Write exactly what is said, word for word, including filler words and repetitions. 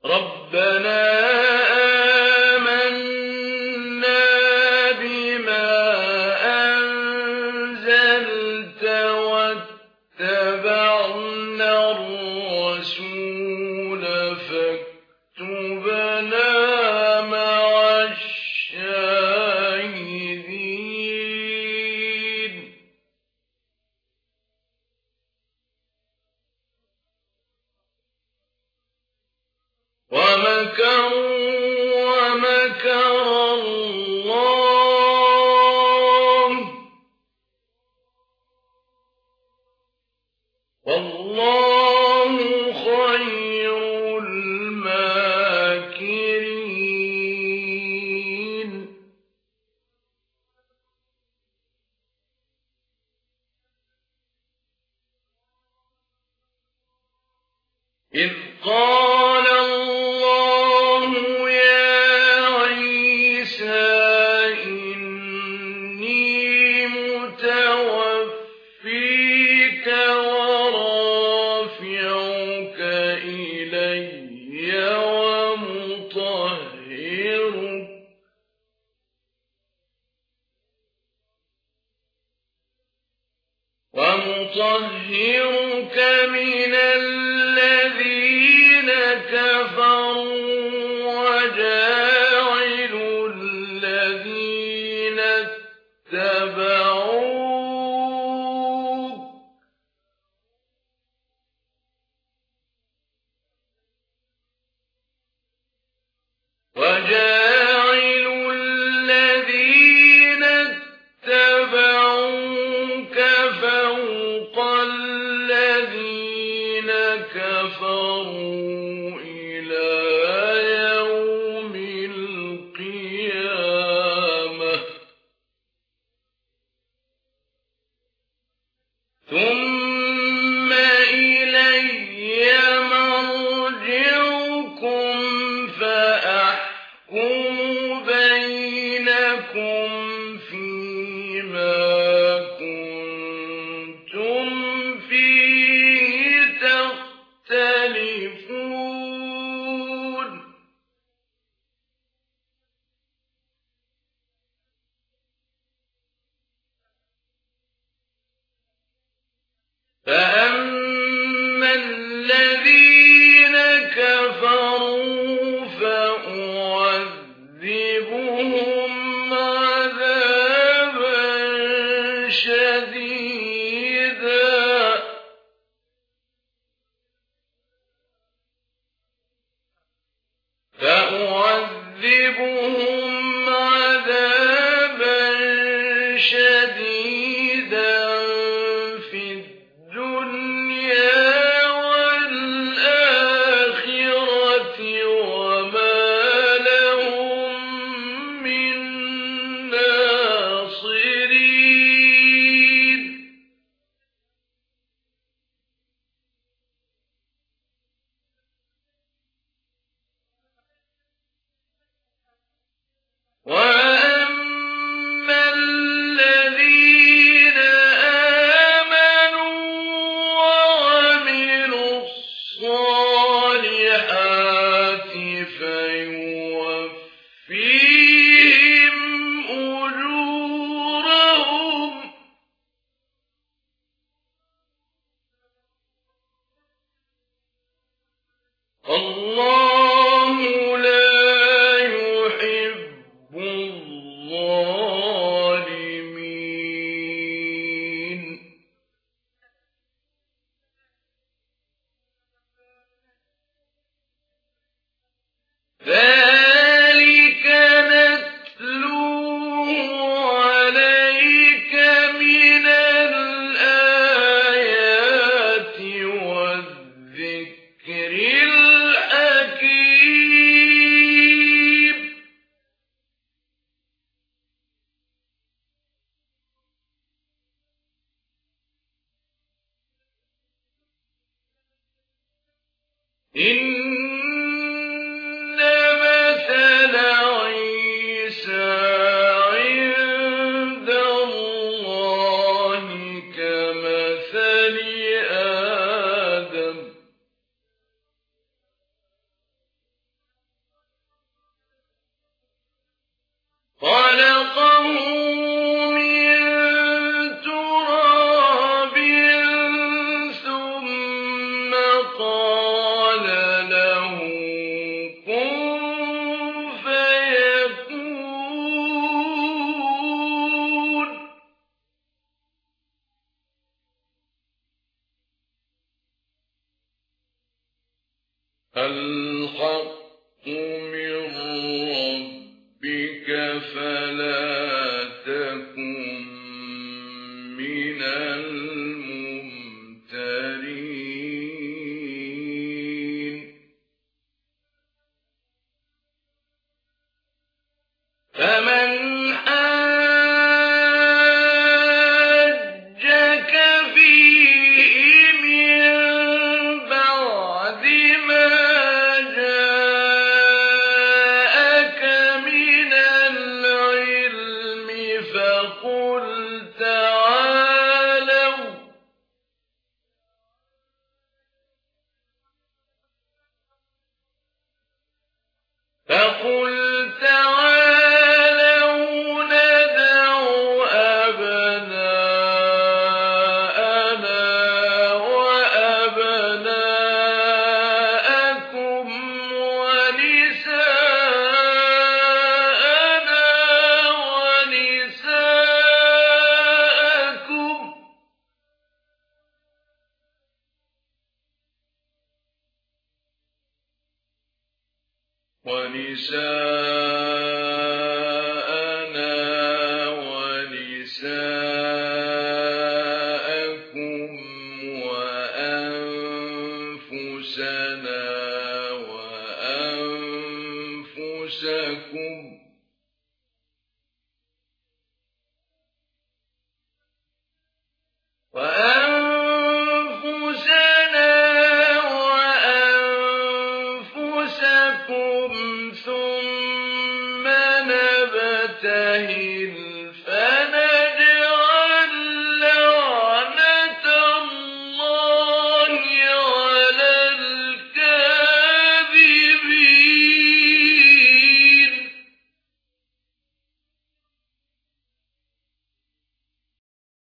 ربنا آمنا بما أنزلت واتبعنا الرسول فاكتبنا مع الشاهدين ومكروا ومكر الله والله خير الماكرين إذ قال الله يا عيسى إني متوفيك ورافعك إلي ومطهرك ومطهرك من الذين كفروا وجاعل الذين اتبعوك وجاعل الذين اتبعوك فوق الذين كفروا إلى يوم القيامة ثم إلي مرجعكم فأحكم بينكم فيما كنتم فيه تختلفون فأما الذين كفروا فأعذبهم عذابا شديدا فأعذبهم عذابا شديدا في الدنيا والآخرة وما لهم من ناصرين وأما الذين آمنوا وعملوا الصالحات فيوفيهم أجورهم الله لا يحب الظالمين ذلك نتلوه عليك من الآيات والذكر الحكيم إن مثل عيسى عند الله كمثل آدم فقال له كن فيكون. الحق من ربك فلا تكن من الممترين. فمن حاجك فيه من بعد ما جاءك من العلم فقل تعالوا فقل تعالوا ندع أبناءنا وأبناءكم ونساءنا ونساءكم ونساءنا ونساءكم وأنفسنا وأنفسكم وأنفسنا وأنفسكم ثم نبتهل